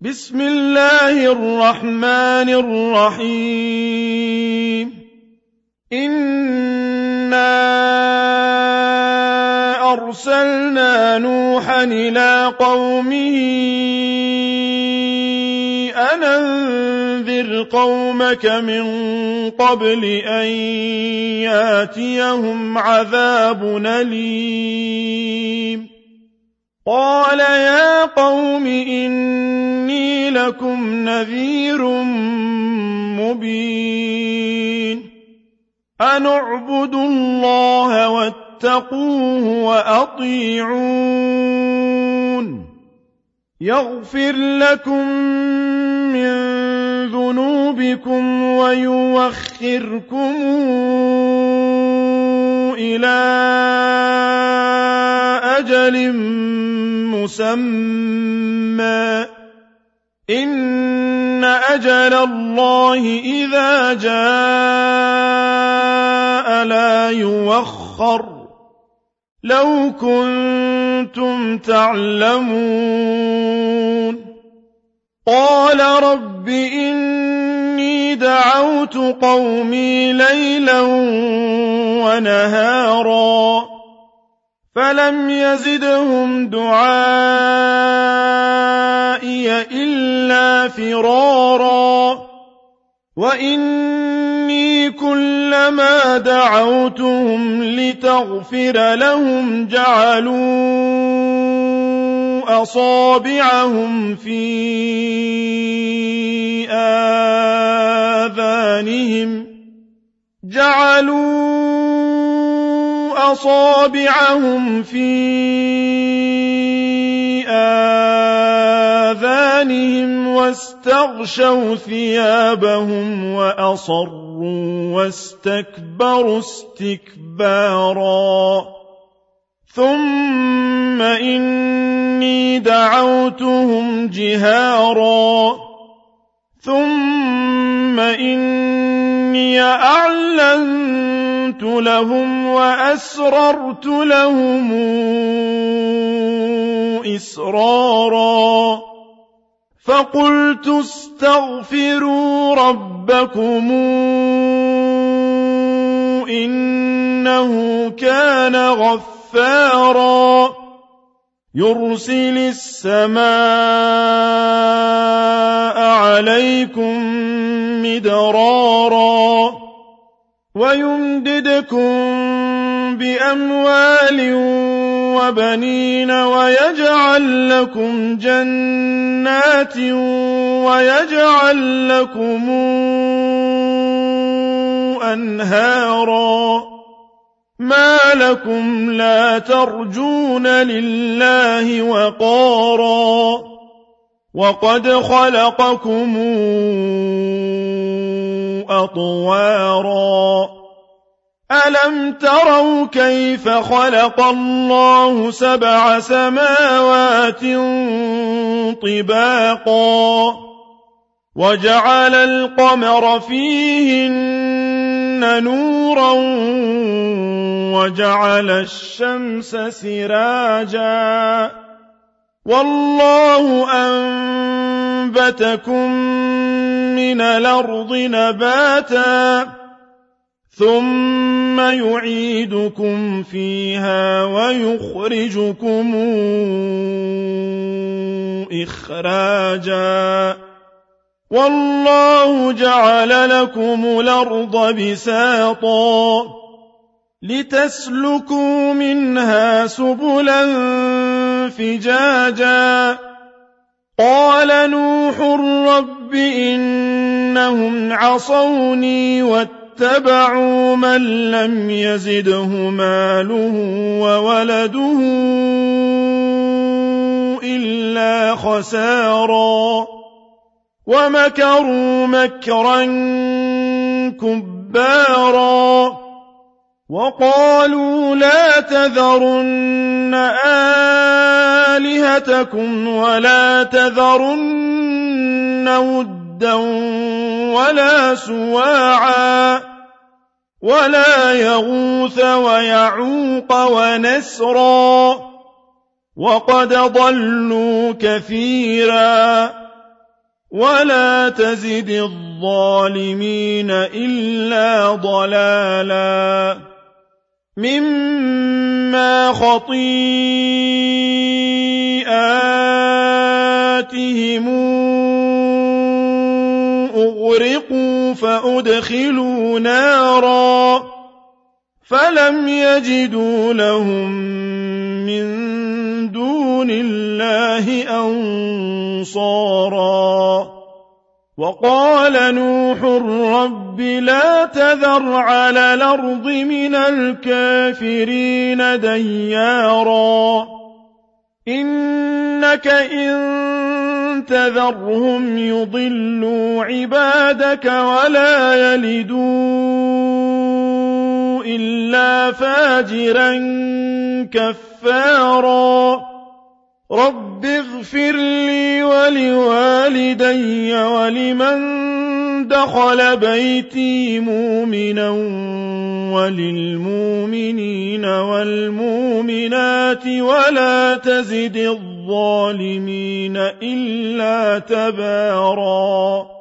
بسم الله الرحمن الرحيم إنا أرسلنا نوحا إلى قومه أن أنذر قومك من قبل أن ياتيهم عذاب أليم قال يا قوم إني لكم نذير مبين أن اعبدوا الله واتقوه وأطيعون يغفر لكم من ذنوبكم ويوخركم إلى أجل مسمى إن أجل الله إذا جاء لا يوخر لو كنتم تعلمون قال رب إني دعوت قومي ليلا ونهارا فلم يزدهم دعائي إلا فرارا وإني كلما دعوتهم لتغفر لهم جعلوا أصابعهم في آذانهم واستغشوا ثيابهم وأصروا واستكبروا استكبارا ثم إني دعوتهم جهارا ثم إني أعلنت لهم وأسررت لهم إسرارا فقلت استغفروا ربكم إنه كان غفارا يرسل السماء عليكم مدرارا ويمددكم بأموال وبنين ويجعل لكم جنات ويجعل لكم أنهارا ما لكم لا ترجون لله وقارا وقد خلقكم أطوارا ألم تروا كيف خلق الله 7 سماوات طباقا وجعل القمر فيهن نورا وجعل الشمس سراجا والله أنبتكم من الأرض نباتا ثم يعيدكم فيها ويخرجكم إخراجا والله جعل لكم الأرض بساطا لتسلكوا منها سبلا فجاجا قال نوح رب إنهم عصوني واتبعوا من لم يزده ماله وولده إلا خسارا ومكروا مكرا كبارا وقالوا لا تذرن آلهتكم ولا تذرن ودا ولا سواعا ولا يغوث ويعوق ونسرا وقد ضلوا كثيرا ولا تزد الظالمين إلا ضلالا مما خطيئاتهم أغرقوا فأدخلوا نارا فلم يجدوا لهم من دون الله أنصارا وقال نوح رب لا تذر على الأرض من الكافرين ديارا إنك إن تذرهم يضلوا عبادك ولا يلدوا إلا فاجرا كفارا رب اغفر لي ولوالدي ولمن دخل بيتي مؤمنا وللمؤمنين والمؤمنات ولا تزد الظالمين إلا تباراً